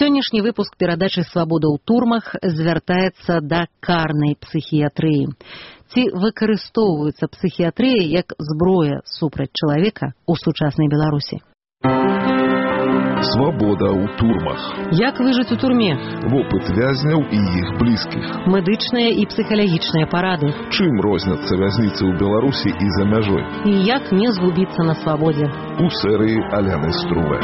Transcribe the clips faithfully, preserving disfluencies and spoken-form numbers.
Сённяшні выпуск перадачы «Свабода ў турмах» звяртаецца да карнай псіхіятрыі. Ці выкарыстоўваецца псіхіятрыя як зброя супраць чалавека ў сучаснай Беларусі? Свабода ў турмах. Як выжыць у турме? Вопыт вязняў і іх блізкіх. Медычныя і псіхалагічныя парады. Чым розняцца вязніцы ў Беларусі і за мяжой? І як не згубіцца на свабодзе? У серыі Аляны Струве.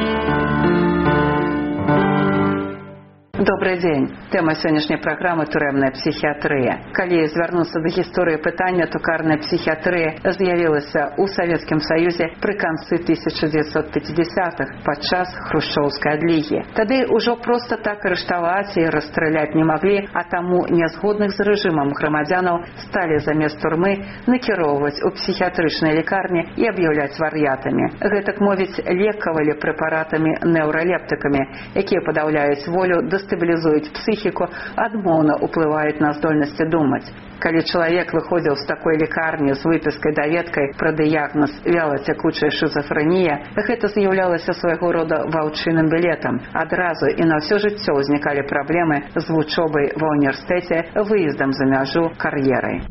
Добрый дзень. Тэма сённяшняй праграмы турэмная псіхіятрыя. Калі звярнуцца да гісторыі пытання, то карная псіхіятрыя з'явілася ў Савецкім Саюзе пры канцы тысяча дзевяцьсот пяцідзясятых падчас хрушчоўскай адлігі. Тады ўжо проста так арыштаваць і расстраляць не маглі, а таму нязгодных з рэжымам грамадзянаў сталі замест турмы накіроўваць у псіхіятрычнай лікарні і аб'яўляць вар'ятамі. Гэтак мовіць, лекавалі прэпаратамі неўралептыкамі, якія падаўляюць волю, дестабілізуюць псіхіку, адмоўна ўплываюць на здольнасці думаць. Калі чалавек выходзіў з такой лікарні з выпіскай даведкай пра дыягназ вялацякучая шызафрэнія, гэта з'яўлялася свайго рода ваўчыным білетам. Адразу і на ўсё жыццё ўзнікалі праблемы з вучобай ва ўніверсітэце, выездам за мяжу, кар'ерай.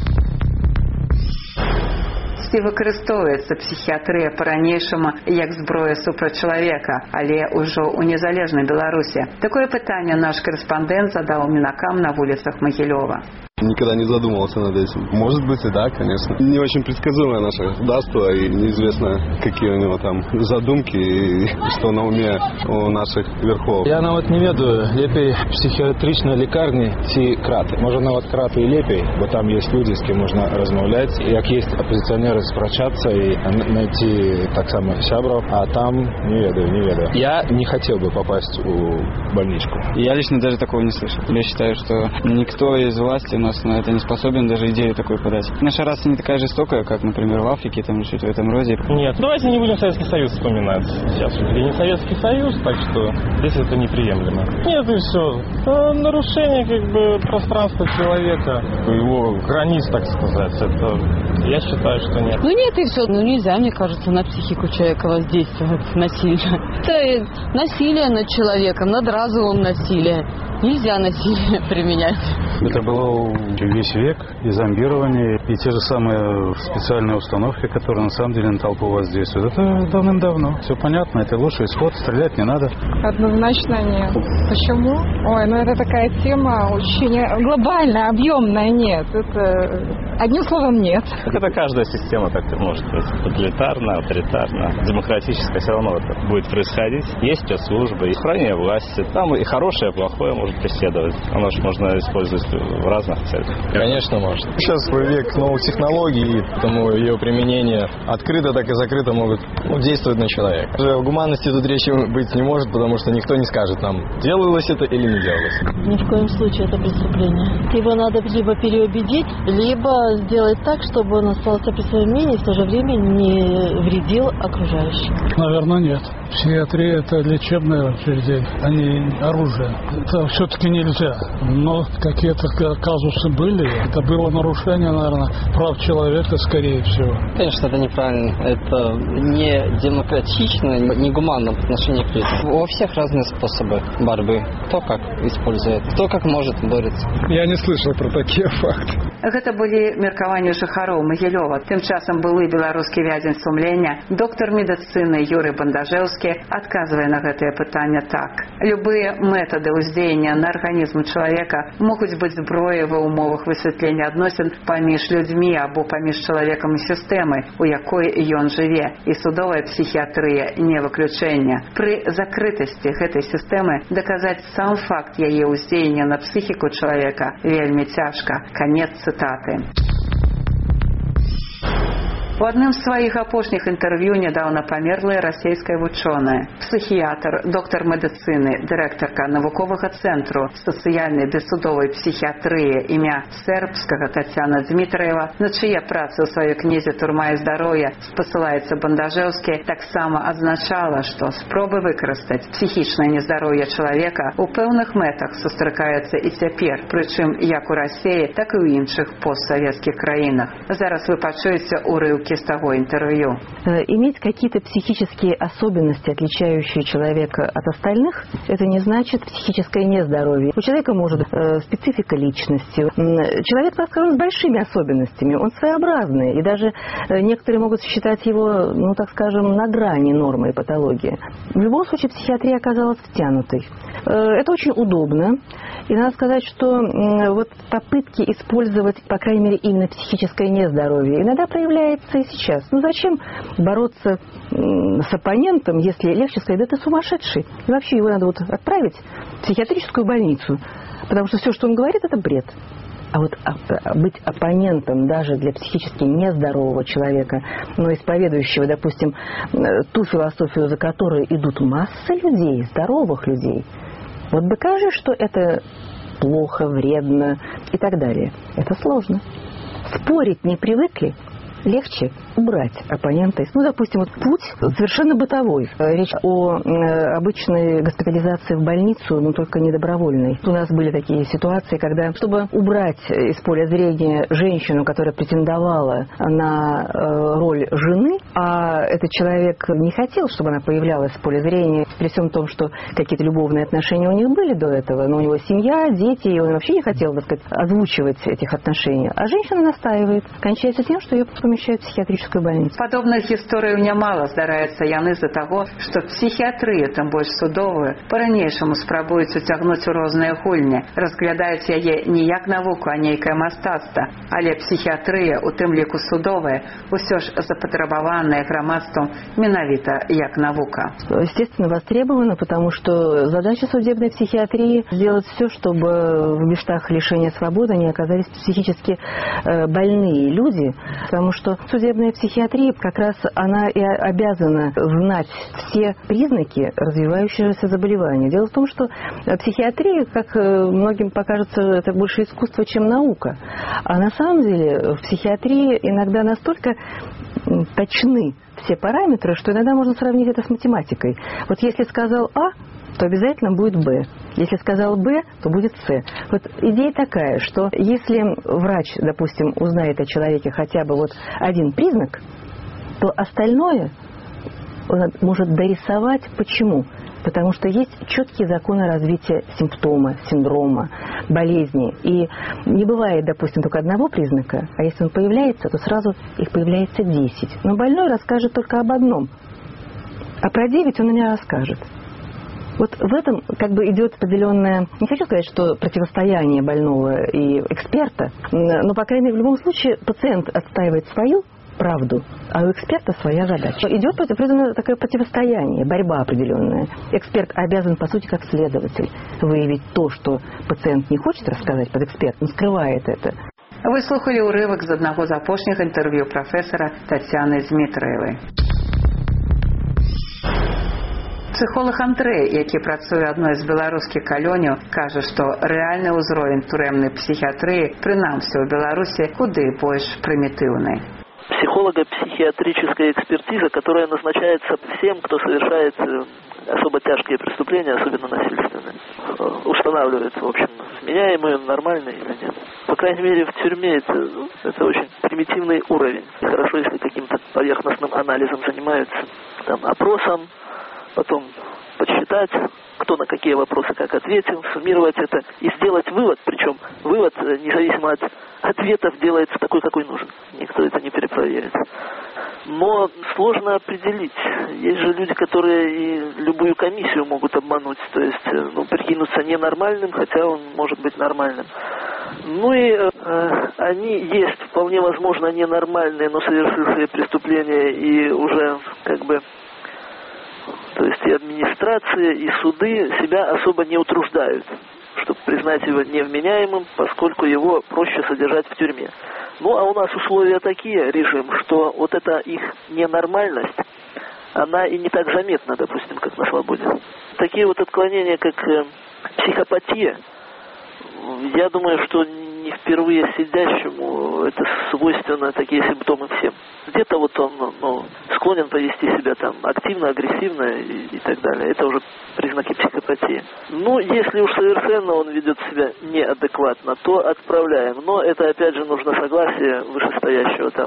Ці выкарыстоўваецца псіхіятрыя па-ранейшаму як зброя супраць чалавека, але ўжо ў незалежнай Беларусі? Такое пытанне наш корэспандэнт задаў мінакам на вуліцах Магілёва. Никогда не задумывался над этим. Может быть и да, конечно. Не очень предсказуемое наше государство, и неизвестно, какие у него там задумки и что на уме у наших верхов. Я нават не ведаю, лепей психіатричной лікарні ці краты. Може нават краты і лепей, бо там есть люди, з ким можна размаўляць, як есть оппозиционеры, спрачаться и найти так само сябров, а там не ведаю, не ведаю. Я не хотел бы попасть в больничку. Я лично даже такого не слышал. Я считаю, что никто из власти нас на это не способен даже идею такой подать. Наша раса не такая жестокая, как, например, в Африке, там что-то в этом роде. Нет, давайте не будем Советский Союз вспоминать. Сейчас уже не Советский Союз, так что здесь это неприемлемо. Нет, и все. Это нарушение как бы пространства человека, его границ, так сказать. Это я считаю, что нет. Ну нет, и все. Ну нельзя, мне кажется, на психику человека воздействовать насильно. Это насилие над человеком, над разумом насилие. Нельзя насилие применять. Это было весь век, и зомбирование, и те же самые специальные установки, которые на самом деле на толпу воздействуют. Это давным-давно. Все понятно, это лучший исход, стрелять не надо. Однозначно нет. Почему? Ой, ну это такая тема очень глобальная, объемная. Нет, это одним словом нет. Это каждая система так может быть. Тоталитарная, авторитарная, демократическая, все равно это будет происходить. Есть спецслужбы, и хранение власти. Там и хорошее, и плохое может преследовать. Оно же можно использовать в разных целях. Конечно, может. Сейчас век новых технологий, поэтому ее применение открыто, так и закрыто могут ну, действовать на человека. О гуманности тут речи быть не может, потому что никто не скажет нам, делалось это или не делалось. Ни в коем случае это преступление. Его надо либо переубедить, либо сделать так, чтобы он остался при своем мнении и в то же время не вредил окружающим. Наверное, нет. Психиатрия – это лечебное учреждение, а не оружие. Это все-таки нельзя. Но какие-то казусы были. Это было нарушение, наверное, прав человека, скорее всего. Конечно, это неправильно. Это не демократично, не гуманно по отношению к людям. У всех разные способы борьбы. Кто как использует, кто как может борется. Я не слышал про такие факты. Гэта былі меркаванні жыхароў Магілёва. Тым часам былы беларускі вязень сумлення, доктар медыцыны Юрый Бандажэўскі адказвае на гэтае пытанне так. Любыя метады ўздзеяння на арганізм чалавека могуць быць зброяй ва ўмовах высвятлення адносін паміж людзьмі або паміж чалавекам і сістэмай, у якой ён жыве. І судовая псіхіятрыя не выключэнне. Пры закрытасці гэтай сістэмы даказаць сам факт яе ўздзеяння на псіхіку чалавека вельмі цяжка. Канец цытаты. У адным з сваіх апошніх інтэрв'ю нядаўна памерлая расійская вучоная, псіхіятр, доктар медыцыны, дырэктарка навуковага цэнтру сацыяльнай дэсудовай псіхіятрыі імя Сербскага Тацяна Дмітраева, на чые працы ў сваёй кнізе «Турма і здароўе» спасылаецца Бандажэўскі, таксама адзначала, што спробы выкарыстаць псіхічнае нездароўе чалавека ў пэўных мэтах сустракаюцца і цяпер, прычым як у Расіі, так і ў іншых постсавецкіх краінах. Зараз вы пачуеце ўрыўкі уривки из того интервью. Иметь какие-то психические особенности, отличающие человека от остальных, это не значит психическое нездоровье. У человека может быть э, специфика личности. Человек, так скажем, с большими особенностями, он своеобразный. И даже э, некоторые могут считать его, ну, так скажем, на грани нормы и патологии. В любом случае, психиатрия оказалась втянутой. Э, это очень удобно. И надо сказать, что э, вот попытки использовать, по крайней мере, именно психическое нездоровье иногда проявляется и сейчас. Ну, зачем бороться э, с оппонентом, если легче сказать, да ты сумасшедший. И вообще его надо вот отправить в психиатрическую больницу. Потому что все, что он говорит, это бред. А вот быть оппонентом даже для психически нездорового человека, но исповедующего, допустим, ту философию, за которой идут массы людей, здоровых людей, вот докажи, что это плохо, вредно и так далее. Это сложно. Спорить не привыкли, легче убрать оппонента. Ну, допустим, вот путь совершенно бытовой. Речь о э, обычной госпитализации в больницу, но только не добровольной. У нас были такие ситуации, когда, чтобы убрать из поля зрения женщину, которая претендовала на э, роль жены, а этот человек не хотел, чтобы она появлялась в поле зрения, при всем том, что какие-то любовные отношения у них были до этого, но у него семья, дети, и он вообще не хотел, так сказать, озвучивать этих отношений. А женщина настаивает. Кончается тем, что ее помещают в психиатрическую больницу. Падобных гісторый нямала здараецца яны з-за таго, што псіхіятрыю, тым больш судовую, па-ранейшаму спрабуюць уцягнуць у розныя гульні, разглядаюць яе не як навуку, а нейкае мастацтва. Але псіхіатрыя, у тым ліку судовая, усё ж запатрабаваная грамадствам менавіта як наука. Естественно, востребовано, потому что задача судебной психиатрии сделать все, чтобы в местах лишения свободы не оказались психически больные люди, потому что судебная психиатрия как раз она и обязана знать все признаки развивающегося заболевания. Дело в том, что психиатрия, как многим покажется, это больше искусство, чем наука. А на самом деле в психиатрии иногда настолько точны все параметры, что иногда можно сравнить это с математикой. Вот если сказал А, то обязательно будет Б. Если сказал Б, то будет С. Вот идея такая, что если врач, допустим, узнает о человеке хотя бы вот один признак, то остальное он может дорисовать. Почему? Потому что есть четкие законы развития симптома, синдрома, болезни. И не бывает, допустим, только одного признака, а если он появляется, то сразу их появляется десять. Но больной расскажет только об одном, а про девять он и не расскажет. Вот в этом как бы идет определенное, не хочу сказать, что противостояние больного и эксперта, но, по крайней мере, в любом случае пациент отстаивает свою правду, а у эксперта своя задача. Идет определенное такое противостояние, борьба определенная. Эксперт обязан, по сути, как следователь, выявить то, что пациент не хочет рассказать под экспертом, скрывает это. Вы слухали урывок з одного з апошніх інтерв'ю професора Тетяни Змітраєвої. Психолог Андрей, які працуе адной з беларускіх калоняў, кажа, што рэальны ўзровень турэмнай психиатрии, прынамсі ў Беларуси, куды больш примитивный. Психолого-психиатрическая экспертиза, которая назначается всем, кто совершает особо тяжкие преступления, особенно насильственные. Устанавливается, в общем, вменяемый он, нормальный или нет. По крайней мере, в тюрьме это, ну, это очень примитивный уровень. Хорошо, если каким-то поверхностным анализом занимаются, там, опросом, потом подсчитать, кто на какие вопросы как ответил, суммировать это и сделать вывод. Причем вывод, независимо от ответов, делается такой, какой нужен. Никто это не перепроверит. Но сложно определить. Есть же люди, которые и любую комиссию могут обмануть. То есть, ну, прикинуться ненормальным, хотя он может быть нормальным. Ну и э, они есть вполне возможно ненормальные, но совершившие преступления и уже как бы... То есть и администрация, и суды себя особо не утруждают, чтобы признать его невменяемым, поскольку его проще содержать в тюрьме. Ну а у нас условия такие, режим, что вот эта их ненормальность, она и не так заметна, допустим, как на свободе. Такие вот отклонения, как э, психопатия, я думаю, что не впервые сидящему это свойственно, такие симптомы всем. Где-то вот он ну, склонен повести себя там активно, агрессивно и, и так далее. Это уже признаки психопатии. Ну, если уж совершенно он ведет себя неадекватно, то отправляем. Но это опять же нужно согласие вышестоящего там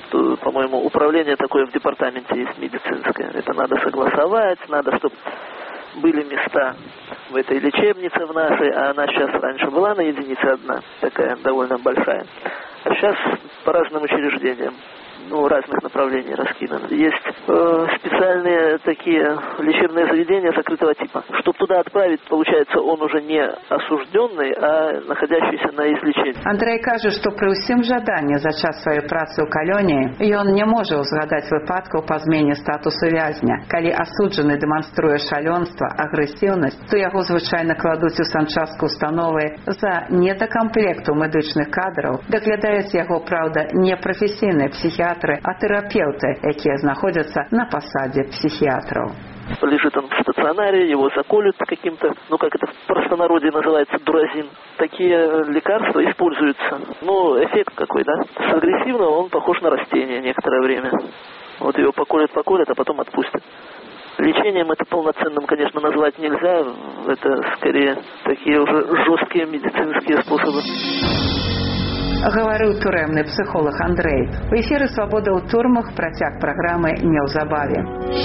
по-моему, управление такое в департаменте есть медицинское. Это надо согласовать, надо, чтобы были места в этой лечебнице в нашей, а она сейчас раньше была на единице одна, такая довольно большая. А сейчас по разным учреждениям, ну, разных направлений раскиданы. Есть э, специальные такие лечебные заведения закрытого типа. Чтобы туда отправить, получается, он уже не осужденный, а находящийся на излечении. Андрей каже, што пры ўсім жаданні за час сваёй працы ў калоніі ён не можа ўзгадаць выпадкаў па змене статусу вязня. Калі асуджаны дэманструе шалёнства, агрэсіўнасць, то яго звычайна кладуць у санчастку установы за недакамплекту медычных кадраў. Даглядаюць яго, праўда, не прафесійныя псіхіатры, а терапевты, якія знаходятся на посаде психиатров. Лежит он в стационаре, его заколют каким-то, ну как это в простонародье называется, дуразин. Такие лекарства используются. Ну, эффект какой, да? С агрессивного он похож на растение некоторое время. Вот его поколят-поколят, а потом отпустят. Лечением это полноценным, конечно, назвать нельзя. Это скорее такие уже жесткие медицинские способы. Гаварыў турэмны псіхолог Андрей. У эфіры «Свабода ў турмах» працяг праграмы неўзабаве.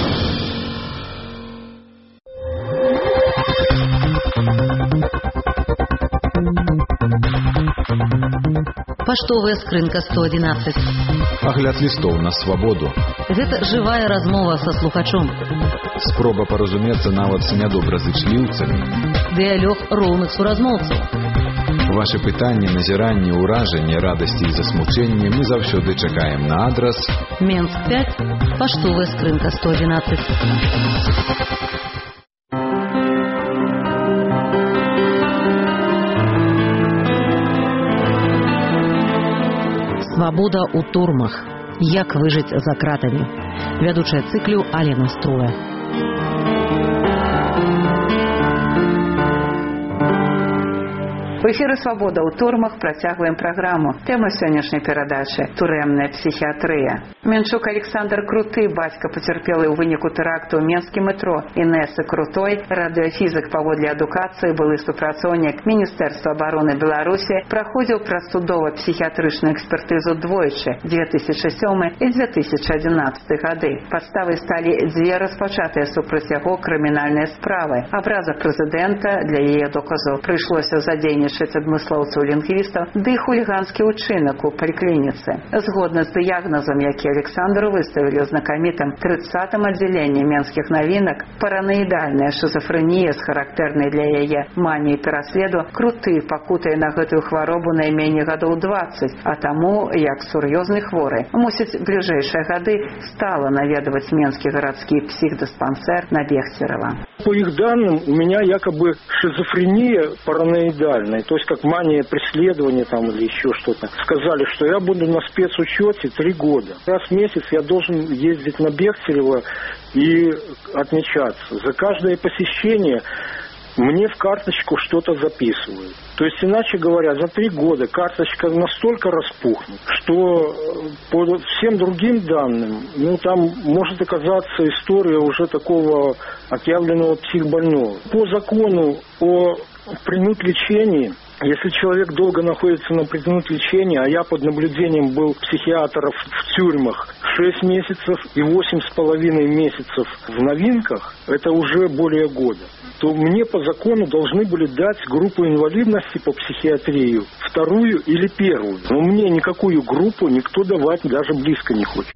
Паштовая скрынка сто одиннадцать. Агляд лістоў на свабоду. Гэта жывая размова са слухачом. Спроба паразумецца нават з нядобразычліўцамі. Дыялог роўных суразмоўцаў. Ваши пытанні, назіранні, ўражанні, радасці і засмучэнні мы заўсёды чакаем на адрас Менск пять, паштовая скрынка сто одиннадцать. Свабода ў турмах. Як выжыць за кратамі. Вядучая цыклю Алена Струя. У эфіры «Свабода ў турмах» працягваем праграму. Тэма сённяшняй перадачы – турэмная псіхіятрыя. Менчук Александр Круты, бацька пацярпелы ў выніку тэракту ў Менскім метро, Інессы Крутой, радыёфізік паводле адукацыі, былы супрацоўнік Міністэрства абароны Беларусі, праходзіў працудова-псіхіятрычную экспертызу двойчы – две тысячи сёмы і две тысячи адзінаццаты гады. Падставай сталі дзве распачатыя супраць яго крымінальныя справы. Абраза прэзідэнта для яе доказаў прыйшлося задзейнічаць адмыслоўцаў-лінгвістаў, ды і хуліганскі ўчынак у паліклініцы. Згодна з дыягназам, які Александру выставілі ў знакамітым трыццатым аддзяленні Менскіх навінак, параноідальная шизофрэнія з характэрнай для яе маніяй пераследу, Круты пакутае на гэтую хваробу найменей гадоў дваццаць, а таму, як сур'ёзны хворы, мусіць бліжэйшыя гады стала наведваць Менскі гарадскі психдиспансер на Бехтерова. По их данным, у меня якобы шизофрения параноидальная, то есть как мания преследования там или еще что-то. Сказали, что я буду на спецучете три года. Раз в месяц я должен ездить на Бехтерево и отмечаться. За каждое посещение мне в карточку что-то записывают. То есть, иначе говоря, за три года карточка настолько распухнет, что по всем другим данным, ну, там может оказаться история уже такого отъявленного психбольного. По закону о принудлечении, если человек долго находится на принудлечении, а я под наблюдением был психиатров в тюрьмах шесть месяцев и восемь с половиной месяцев в новинках, это уже более года, то мне по закону должны были дать группу инвалидности по психиатрии, вторую или первую. Но мне никакую группу никто давать даже близко не хочет.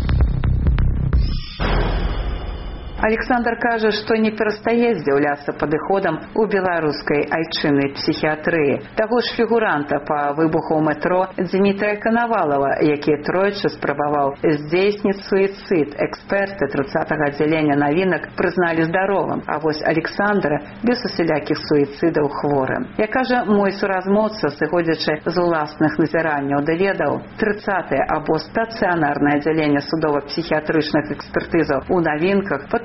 Александр кажа, што не перастае здзіўляцца падыходам у беларускай айчыннай псіхіятрыі. Таго ж фігуранта па выбуху ў метро Дмітрия Коновалова, які тройчы спрабаваў здзейсніць суіцид, эксперты трыццатага аддзялення навінак прызналі здаровым, а вось Александра без усялякіх суіцидаў хворым. Як кажа мой суразмоўца, сыходзячы з уласных назіранняў даведаў, трыццатае або стацыянарнае аддзяленне судова-псіхіятрычных экспертызаў у навінках пад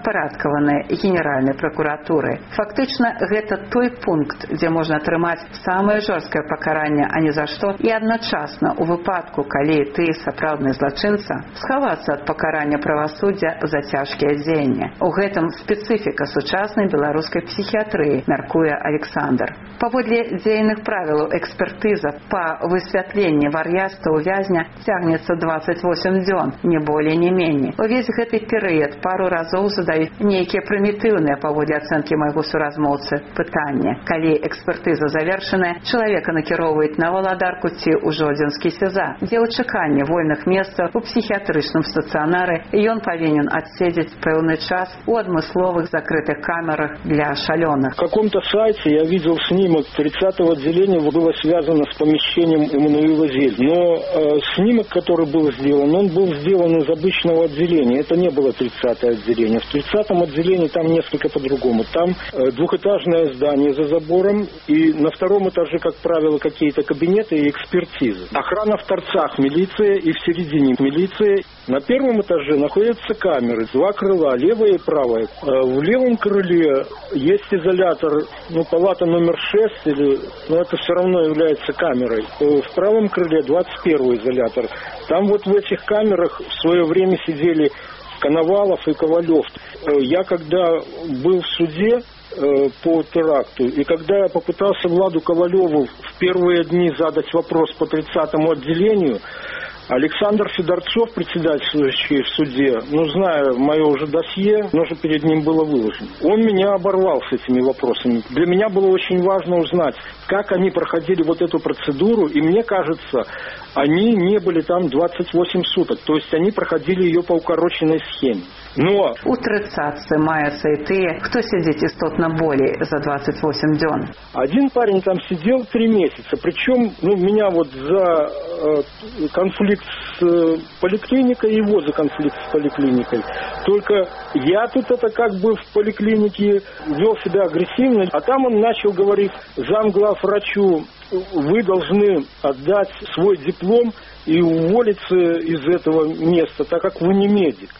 падпарадкаваны генеральнай пракуратуры. Фактычна, гэта той пункт, дзе можна атрымаць самае жорсткае пакаранне, а не за што, і адначасна, у выпадку, калі ты сапраўдны злачынца, схавацца ад пакарання правасуддзя за цяжкія дзеянні. У гэтым спецыфіка сучаснай беларускай псіхіятрыі, мяркуе Александр. Паводле дзейных правілаў экспертыза па высвятленні вар'яцтва ў вязня цягнецца дваццаць восем дзён, не болей, не меней. Увесь гэты перыяд пару разоў задаюць нейкія прымітыўныя, паводле ацэнкі майго суразмоўцы, пытанні. Калі экспертыза завершаная, чалавека накіроўваюць на валадарку ці ў жодзінскі сеза, дзе ў чаканні вольных месцаў у псіхіятрычным стацыянары ён павінен адседзець пэўны час у адмысловых закрытых камерах для шалёных. В каком-то сайте я видел снимок тридцатого отделения, было связано с помещением Эммануила Зель. Но э, снимок, который был сделан, он был сделан из обычного отделения. Это не было тридцатое отделение. В тридцатом отделении там несколько по-другому. Там э, двухэтажное здание за забором, и на втором этаже, как правило, какие-то кабинеты и экспертизы. Охрана в торцах, милиция, и в середине милиция. На первом этаже находятся камеры, два крыла, левое и правое. Э, в левом крыле есть изолятор, ну, палата номер шесть, или, но это все равно является камерой. Э, в правом крыле двадцать первый изолятор. Там вот в этих камерах в свое время сидели Коновалов и Ковалев. Э, я когда был в суде э, по теракту, и когда я попытался Владу Ковалеву в первые дни задать вопрос по тридцатому отделению, Александр Федорцов, председательствующий в суде, ну, зная мое уже досье, оно же перед ним было выложено, он меня оборвал с этими вопросами. Для меня было очень важно узнать, как они проходили вот эту процедуру, и мне кажется, они не были там двадцать восемь суток, то есть они проходили ее по укороченной схеме. Но у тридцатцы маюцца і тыя, хто сидзіць істотна болей за двадцать восемь дзён. Один парень там сидел три месяца, причем, ну, меня вот за э, конфликт с э, поликлиникой, его за конфликт с поликлиникой. Только я тут это как бы в поликлинике вел себя агрессивно, а там он начал говорить замглавврачу: вы должны отдать свой диплом и уволиться из этого места, так как вы не медик.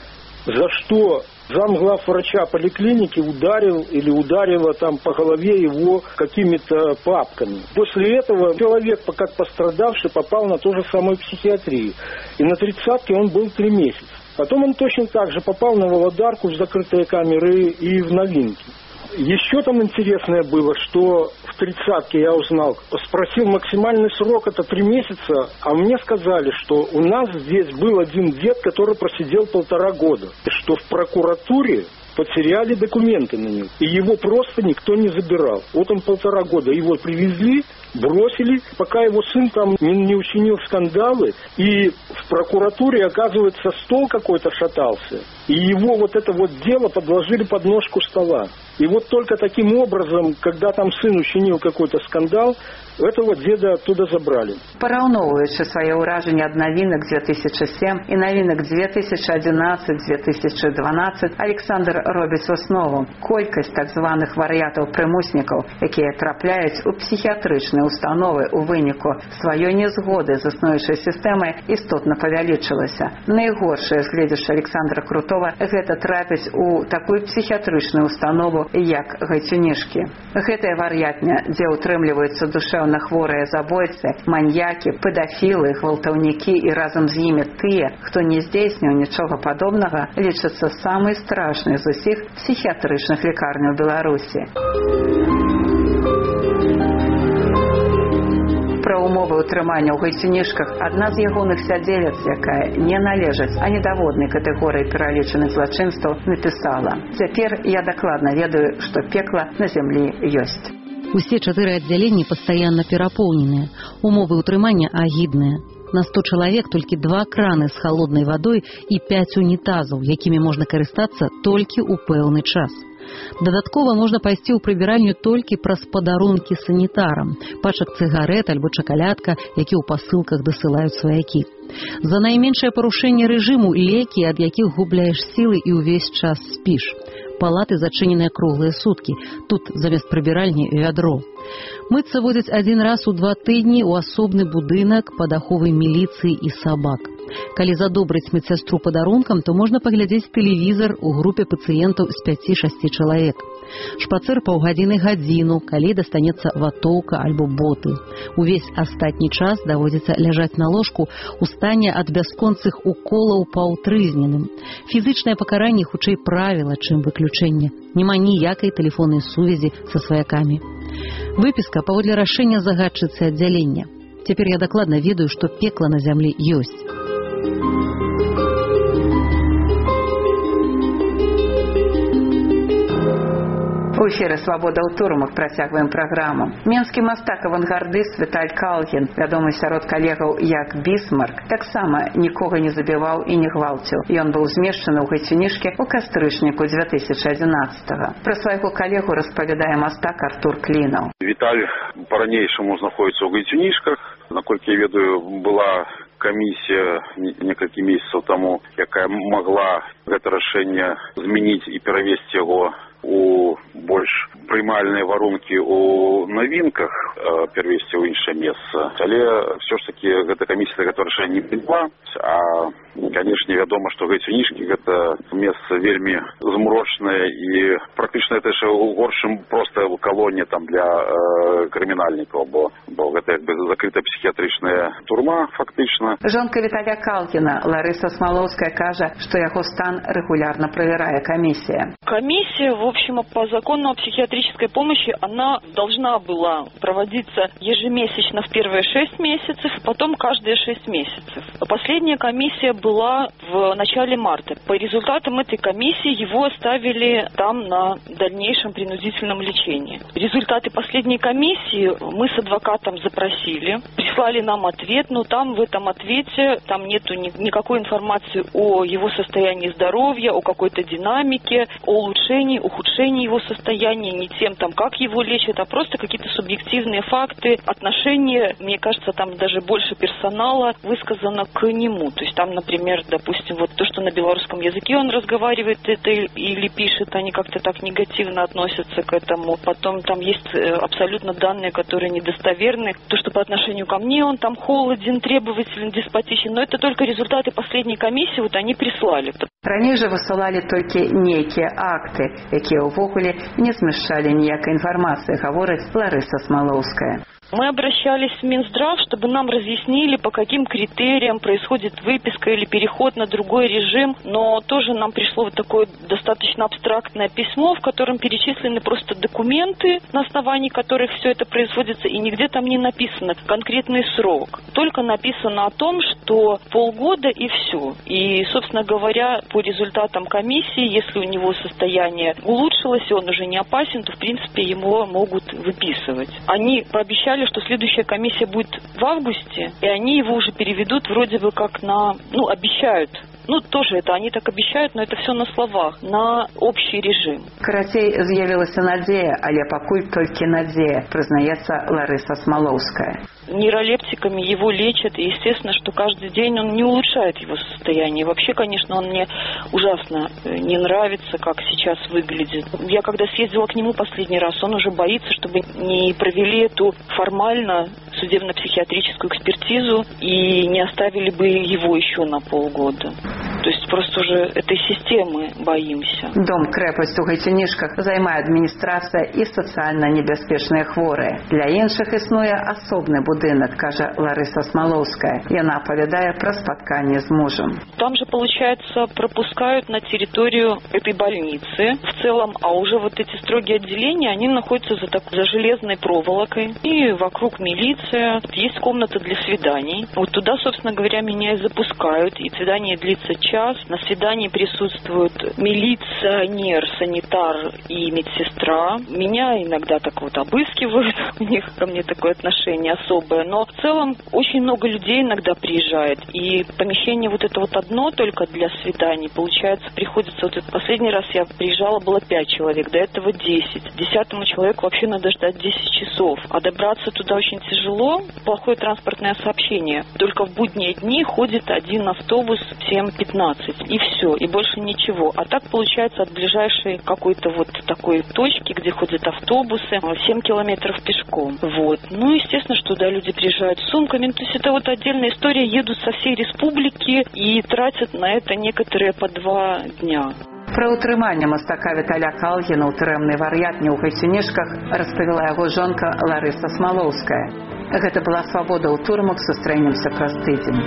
За что замглавврача поликлиники ударил или ударила там по голове его какими-то папками. После этого человек, как пострадавший, попал на ту же самую психиатрию. И на тридцатке он был три месяца. Потом он точно так же попал на Володарку в закрытые камеры и в новинки. Еще там интересное было, что в тридцатке я узнал, спросил максимальный срок, это три месяца, а мне сказали, что у нас здесь был один дед, который просидел полтора года, что в прокуратуре потеряли документы на него, и его просто никто не забирал. Вот он полтора года, его привезли, бросили, пока его сын там не, не учинил скандалы, и в прокуратуре, оказывается, стол какой-то шатался, и его вот это вот дело подложили под ножку стола. И вот только таким образом, когда там сын учинил какой-то скандал, этого деда оттуда забрали. Параўноўваючы свае ўражанні ад навінак две тысячи семь і навінак две тысячи одиннадцать - две тысячи дванадцать, Александр робіць выснову: колькасць так званых вар'ятаў-прымуснікаў, якія трапляюць у псіхіятрычныя установы у выніку сваёй незгоды з існуючай сістэмай, істотна павялічылася. Найгоршае, згледзячы Александра Крутова, гэта трапіць у такую псіхіятрычную установу, як гайцюнішкі. Гэтая вар'ятня, дзе ўтрымліваюцца душэўна хворыя забойцы, маньякі, педафілы, гвалтаўнікі і разам з імі тыя, хто не здзейсніў нічога падобнага, лічыцца самай страшнай з усіх псіхіятрычных лекарняў Беларусі. Пра умовы ўтрымання ў гайцюнішках адна з ягоных сядзелец, якая не належыць ані даводнай катэгорыі пералічаных злачынстваў, напісала: «Цяпер я дакладна ведаю, што пекла на зямлі ёсць». Усе чатыры аддзяленні пастаянна перапоўненыя. Умовы ўтрымання агідныя. На сто чалавек толькі два краны з халоднай вадой і пяць унітазаў, якімі можна карыстацца толькі ў пэўны час. Дадаткова можна пайсці ў прыбіральню толькі праз падарункі санітарам, пачак цыгарэт альбо чакалядка, які ў пасылках дасылаюць сваякі. За найменшае парушэнне рэжыму лекі, ад якіх губляеш сілы і ўвесь час спіш. Палаты зачыненыя круглыя суткі. Тут замест прыбіральні вядро. Мыцца водзяць адзін раз у два тыдні ў асобны будынак пад аховай міліцыі і сабак. Калі задобрыць медсястру падарункам, то можна паглядзець тэлевізар у групе пацыентаў з пяці-шасці чалавек. Шпацыр паўгадзіны гадзіну, калі дастанецца ватоўка альбо боты. Увесь астатні час даводзіцца ляжаць на ложку у стане ад бясконцых уколаў паўтрызненым. Фізычнае пакаранне хутчэй правіла, чым выключэнне. Няма ніякай тэлефоннай сувязі са сваякамі. Выпіска паводле рашэння загадчыцы аддзялення. Цяпер я дакладна ведаю, што пекла на зямлі ёсць. У эфіры «Свабода ў турмах» працягваем праграму. Менскі мастак-авангардыст Віталь Калгін, вядомы сярод калегаў як Бісмарк, таксама нікога не забіваў і не гвалціў. Ён быў змешчаны ў гайцюнішке ў кастрычніку дзве тысячы адзінаццатага. Пра свайго калегу распавядае мастак Артур Клінаў. Віталь па-ранейшаму знаходзіцца ў гайцюнішках. Наколькі я ведаю, была камісія некалькі месяцаў таму, якая магла гэта рашэнне змяніць і перавесці яго у больш прымальныя варункі у навінках, перавесці ў іншае месца. Але ўсё ж такі гэта камісія гэта рашэнне не прыняла. А, канешне, вядома, што гайцюнішкі гэта месца вельмі змрочнае і практычна гэта яшчэ ў горшым проста калонія там для э, крымінальнікаў, бо, бо гэта як бы закрытая псіхіятрычная турма фактычна. Жонка Віталя Калгіна Ларыса Смолоўская кажа, што яго стан регулярно проверяет комиссия. Комиссия, в общем, по закону о психиатрической помощи, она должна была проводиться ежемесячно в первые шесть месяцев, потом каждые шесть месяцев. Последняя комиссия была в начале марта. По результатам этой комиссии его оставили там на дальнейшем принудительном лечении. Результаты последней комиссии мы с адвокатом запросили, прислали нам ответ, но там в этом ответе там нету ни, никакой информации о его состоянии здоровья, о какой-то динамике, о улучшении, ухудшении его состояния, не тем, там, как его лечат, а просто какие-то субъективные факты, отношения, мне кажется, там даже больше персонала высказано к нему. То есть там, например, допустим, вот то, что на белорусском языке он разговаривает это или пишет, они как-то так негативно относятся к этому. Потом там есть абсолютно данные, которые недостоверны. То, что по отношению ко мне он там холоден, требователен, деспотичен. Но это только результаты последней комиссии, вот они прислали. Раней же высылали только некие акты, якія ўвогуле не змяшчалі ніякай інфармацыі, гаворыць Ларыса Смолоўская. Мы обращались в Минздрав, чтобы нам разъяснили, по каким критериям происходит выписка или переход на другой режим, но тоже нам пришло вот такое достаточно абстрактное письмо, в котором перечислены просто документы, на основании которых все это производится, и нигде там не написано конкретный срок. Только написано о том, что полгода и все. И, собственно говоря, по результатам комиссии, если у него состояние улучшилось, и он уже не опасен, то, в принципе, его могут выписывать. Они пообещали, что следующая комиссия будет в августе, и они его уже переведут вроде бы как на, ну, обещают. Ну, тоже это, они так обещают, но это все на словах, на общий режим. Карацей, з'явілася надзея, але пакуль толькі надзея, признаецца Ларыса Смолоўская. Нейролептиками его лечат, и естественно, что каждый день он не улучшает его состояние. Вообще, конечно, он мне ужасно не нравится, как сейчас выглядит. Я когда съездила к нему последний раз, он уже боится, чтобы не провели эту формально судебно-психиатрическую экспертизу и не оставили бы его еще на полгода. То есть просто уже этой системы боимся. Дом-крэпасць у Гайцюнішках займае адміністрацыя і сацыяльна небяспечныя хворыя. Для іншых існуе асобны будынак, кажа Ларыса Смолоўская. Яна апавядае пра спатканне з мужем. Там же, получается, пропускают на территорию этой больницы в целом, а уже вот эти строгие отделения, они находятся за, так, за железной проволокой. И вокруг милиция, есть комната для свиданий. Вот туда, собственно говоря, меня и запускают. И свидание длится час. На свидании присутствуют милиционер, санитар и медсестра. Меня иногда так вот обыскивают, у них ко мне такое отношение особое. Но в целом очень много людей иногда приезжает. И помещение вот это вот одно только для свиданий. Получается, приходится... Вот этот последний раз я приезжала, было пять человек, до этого десять. Десятому человеку вообще надо ждать десять часов. А добраться туда очень тяжело. Плохое транспортное сообщение. Только в будние дни ходит один автобус в семь пятнадцать. пятнадцать, и все, и больше ничего. А так получается от ближайшей какой-то вот такой точки, где ходят автобусы, семь километров пешком. Вот. Ну, естественно, что туда люди приезжают с сумками. Ну, то есть это вот отдельная история, едут со всей республики и тратят на это некоторые по два дня. Пра ўтрыманне мастака Віталя Калгіна ў турэмнай вар'ятні ў Гайсінішках распавяла яго жонка Ларыса Смалоўская. Гэта была свабода ў турмах, сустрэнемся праз тыдзень.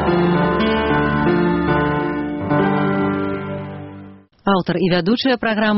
Аўтар і вядучая праграмы